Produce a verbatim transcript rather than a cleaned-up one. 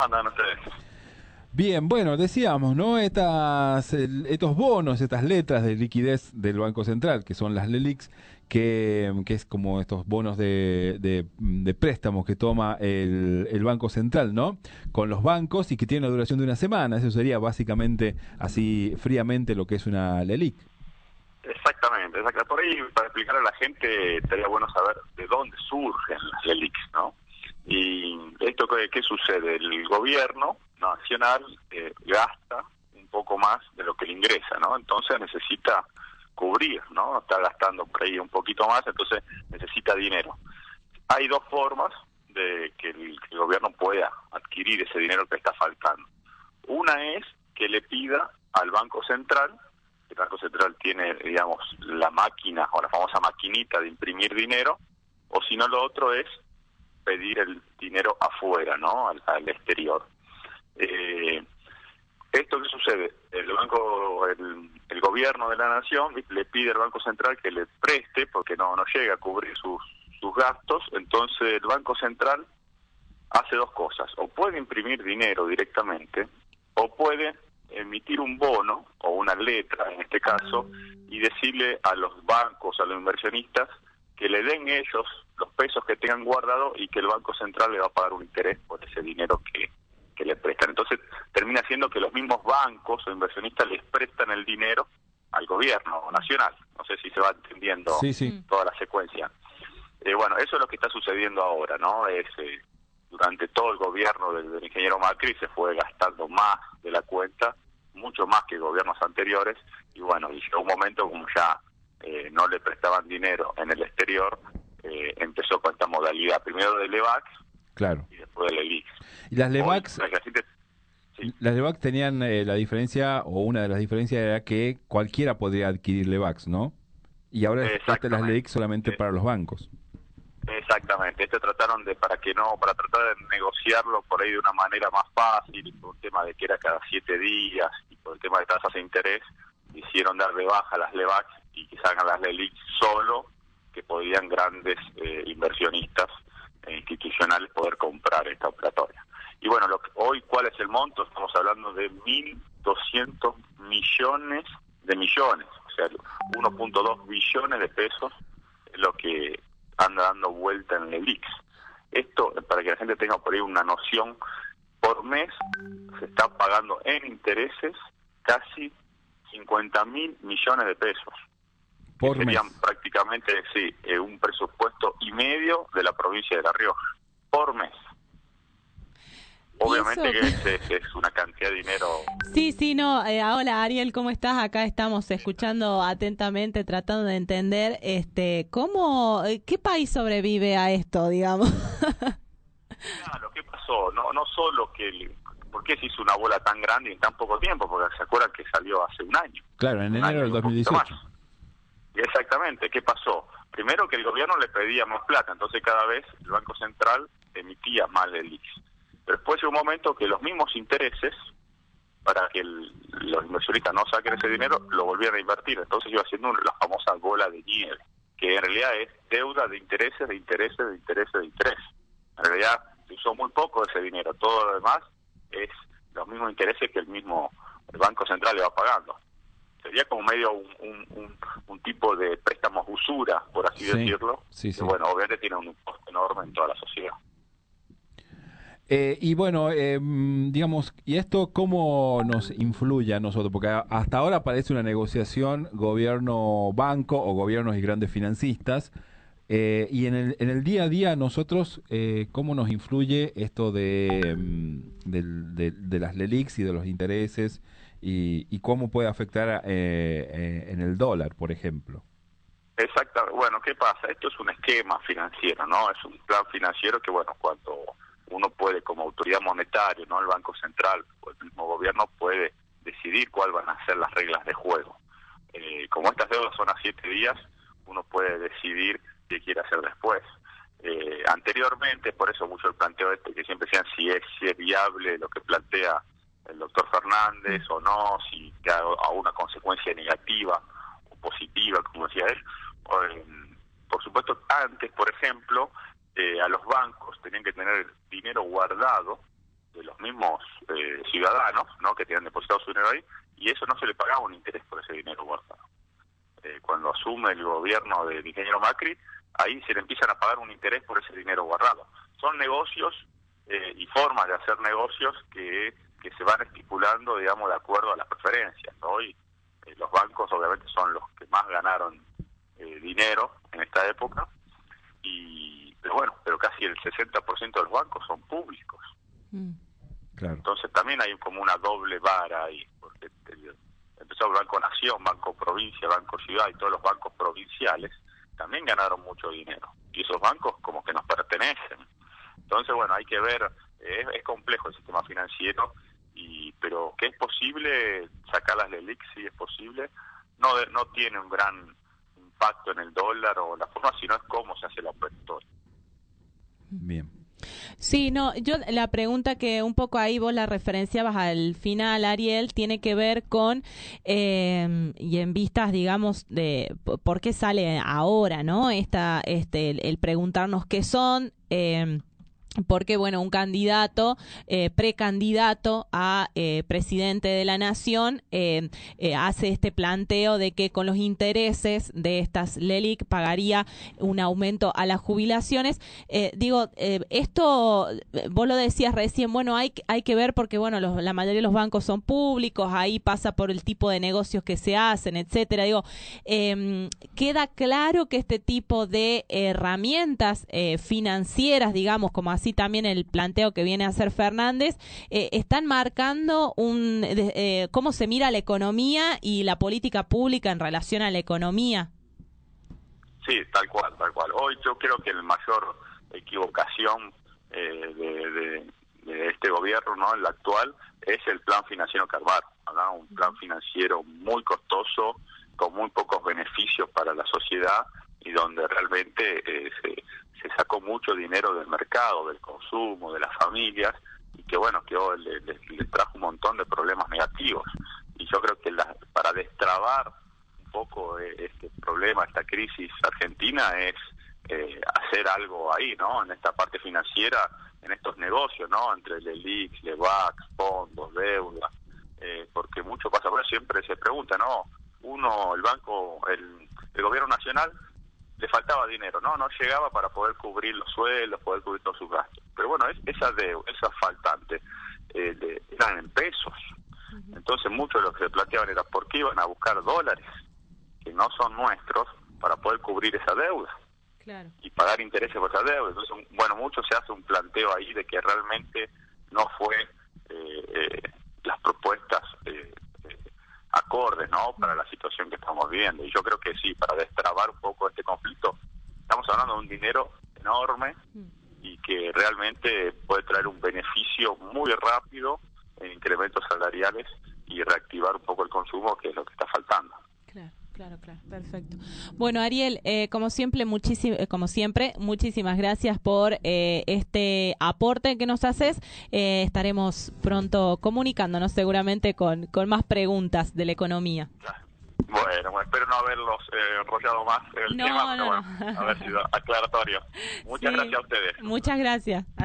Andan ustedes. Bien, bueno, decíamos, ¿no? Estas, el, estos bonos, estas letras de liquidez del Banco Central, que son las LELIQs, que, que es como estos bonos de, de, de préstamos que toma el, el Banco Central, ¿no? Con los bancos y que tiene una duración de una semana. Eso sería básicamente, así fríamente, lo que es una LELIQ. Exactamente, exacto. Por ahí, para explicar a la gente, estaría bueno saber de dónde surgen las LELIQs, ¿no? Y esto, ¿qué, qué sucede? El gobierno nacional eh, gasta un poco más de lo que le ingresa, ¿no? Entonces necesita cubrir, ¿no? Está gastando por ahí un poquito más, entonces necesita dinero. Hay dos formas de que el, que el gobierno pueda adquirir ese dinero que está faltando. Una es que le pida al Banco Central. El Banco Central tiene, digamos, la máquina o la famosa maquinita de imprimir dinero, o si no, lo otro es pedir el dinero afuera, ¿no? Al, al exterior. Eh, ¿Esto qué sucede? El banco, el, el gobierno de la nación le pide al Banco Central que le preste porque no, no llega a cubrir sus, sus gastos, entonces el Banco Central hace dos cosas: o puede imprimir dinero directamente, o puede emitir un bono o una letra en este caso y decirle a los bancos, a los inversionistas, que le den ellos los pesos que tengan guardados y que el Banco Central le va a pagar un interés por ese dinero que, que le prestan. Entonces termina siendo que los mismos bancos o inversionistas les prestan el dinero al gobierno nacional. No sé si se va entendiendo sí, sí. toda la secuencia. Eh, bueno, eso es lo que está sucediendo ahora, ¿no? Es eh, durante todo el gobierno del, del ingeniero Macri se fue gastando más de la cuenta, mucho más que gobiernos anteriores, y bueno, y llegó un momento como ya eh, no le prestaban dinero en el exterior, eh, empezó con esta modalidad, primero de LEVAX, claro, y después de LELIQ. Y las LEVAX, Hoy, la gente, sí. las LEVAX tenían eh, la diferencia, o una de las diferencias era que cualquiera podría adquirir LEVAX, ¿no? Y ahora estas las LELIQ solamente sí. para los bancos. Exactamente, este trataron de, para que no, para tratar de negociarlo por ahí de una manera más fácil, por un tema de que era cada siete días, y por el tema de tasas de interés, hicieron dar de baja las LEVAX y que salgan las LELIQ solo, que podían grandes eh, inversionistas e institucionales poder comprar esta operatoria. Y bueno, lo que, hoy, ¿cuál es el monto? Estamos hablando de mil doscientos millones de millones, o sea, uno punto dos billones de pesos es lo que anda dando vuelta en LELIQ. Esto, para que la gente tenga por ahí una noción, por mes se está pagando en intereses casi cincuenta mil millones de pesos. Por que serían mes. prácticamente, sí, eh, un presupuesto y medio de la provincia de La Rioja, por mes. Obviamente eso... que es, es una cantidad de dinero. Sí, sí, no. Eh, hola, Ariel, ¿cómo estás? Acá estamos escuchando atentamente, tratando de entender, este, cómo, qué país sobrevive a esto, digamos. Claro, ¿qué pasó? No, no solo que, el, ¿por qué se hizo una bola tan grande en tan poco tiempo? Porque se acuerdan que salió hace un año. Claro, en un enero del dos mil dieciocho. Y exactamente, ¿qué pasó? Primero que el gobierno le pedía más plata, entonces cada vez el Banco Central emitía más LELIQ. Pero después llegó un momento que los mismos intereses, para que el, los inversionistas no saquen ese dinero, lo volvieron a invertir. Entonces iba haciendo la famosa bola de nieve, que en realidad es deuda de intereses, de intereses, de intereses, de intereses. En realidad se usó muy poco de ese dinero, todo lo demás es los mismos intereses que el mismo el Banco Central le va pagando. Sería como medio un, un, un, un tipo de préstamos usura, por así sí, decirlo, sí, sí. que bueno, obviamente tiene un costo enorme en toda la sociedad. Eh, y bueno, eh, digamos, ¿y esto cómo nos influye a nosotros? Porque hasta ahora parece una negociación gobierno-banco o gobiernos y grandes financistas. Eh, y en el, en el día a día nosotros, eh, ¿cómo nos influye esto de, de, de, de las LELIQs y de los intereses? Y, y cómo puede afectar eh, eh, en el dólar, por ejemplo. Exacto. Bueno, ¿qué pasa? Esto es un esquema financiero, ¿no? Es un plan financiero que, bueno, cuando uno puede, como autoridad monetaria, ¿no? El Banco Central o el mismo gobierno puede decidir cuáles van a ser las reglas de juego. Eh, como estas deudas son a siete días, uno puede decidir qué quiere hacer después. Eh, anteriormente, por eso mucho el planteo este, que siempre decían si es, si es viable lo que plantea el doctor Fernández o no, si da a una consecuencia negativa o positiva, como decía él. O, eh, por supuesto, antes, por ejemplo, eh, a los bancos tenían que tener dinero guardado de los mismos eh, ciudadanos, ¿no?, que tenían depositado su dinero ahí, y eso no se le pagaba un interés por ese dinero guardado. Eh, cuando asume el gobierno del ingeniero Macri, ahí se le empiezan a pagar un interés por ese dinero guardado. Son negocios eh, y formas de hacer negocios que, que se van estipulando, digamos, de acuerdo a las preferencias. Hoy eh, los bancos obviamente son los que más ganaron eh, dinero en esta época, y pero bueno, pero casi el sesenta por ciento de los bancos son públicos. Mm. Claro. Entonces también hay como una doble vara ahí, porque empezó el Banco Nación, Banco Provincia, Banco Ciudad, y todos los bancos provinciales también ganaron mucho dinero, y esos bancos como que nos pertenecen. Entonces, bueno, hay que ver, es, es complejo el sistema financiero, y pero que es posible sacar las LELIQ, sí es posible, no no tiene un gran impacto en el dólar o la forma, sino es cómo se hace la operatoria. Bien. Sí, no, yo la pregunta que un poco ahí vos la referenciabas al final, Ariel, tiene que ver con, eh, y en vistas, digamos, de por qué sale ahora, ¿no? Esta, este, el, el preguntarnos qué son, eh, porque, bueno, un candidato, eh, precandidato a eh, presidente de la nación, eh, eh, hace este planteo de que con los intereses de estas LELIQ pagaría un aumento a las jubilaciones. Eh, digo, eh, esto, vos lo decías recién, bueno, hay, hay que ver porque, bueno, los, la mayoría de los bancos son públicos, ahí pasa por el tipo de negocios que se hacen, etcétera. Digo, eh, queda claro que este tipo de herramientas eh, financieras, digamos, como así también el planteo que viene a hacer Fernández, eh, están marcando un eh, cómo se mira la economía y la política pública en relación a la economía. Sí, tal cual, tal cual. Hoy yo creo que la mayor equivocación eh, de, de, de este gobierno, ¿no?, el actual, es el plan financiero Carvalho, ¿no? Un plan financiero muy costoso, con muy pocos beneficios para la sociedad, y donde realmente eh, se se sacó mucho dinero del mercado, del consumo, de las familias, y que bueno, que hoy le, le, le trajo un montón de problemas negativos. Y yo creo que la, para destrabar un poco eh, este problema, esta crisis argentina, es eh, hacer algo ahí, ¿no?, en esta parte financiera, en estos negocios, ¿no?, entre LELIQ, LEVAC, fondos, deuda, eh, porque mucho pasa, bueno, siempre se pregunta, ¿no?, uno, el banco, el, el gobierno nacional, le faltaba dinero, no no llegaba para poder cubrir los sueldos, poder cubrir todos sus gastos. Pero bueno, es, esa deuda, esa faltante, eh, de, eran en pesos. Uh-huh. Entonces muchos de los que se planteaban era por qué iban a buscar dólares, que no son nuestros, para poder cubrir esa deuda. Claro. Y pagar intereses por esa deuda. Entonces, bueno, mucho se hace un planteo ahí de que realmente no fue eh, eh, las propuestas eh, eh, acordes, ¿no?, para la situación que estamos viviendo. Y yo creo que sí, para destrabar un poco este conflicto, estamos hablando de un dinero enorme y que realmente puede traer un beneficio muy rápido en incrementos salariales y reactivar un poco el consumo, que es lo que está faltando. Claro. Claro, claro, perfecto. Bueno, Ariel, eh, como siempre, muchísimo, eh, como siempre, muchísimas gracias por eh, este aporte que nos haces. Eh, estaremos pronto comunicándonos seguramente con, con más preguntas de la economía. Bueno, bueno, espero no haberlos eh, enrollado más el no, tema, pero no, bueno, no. haber sido aclaratorio. Muchas sí, gracias a ustedes. Muchas gracias.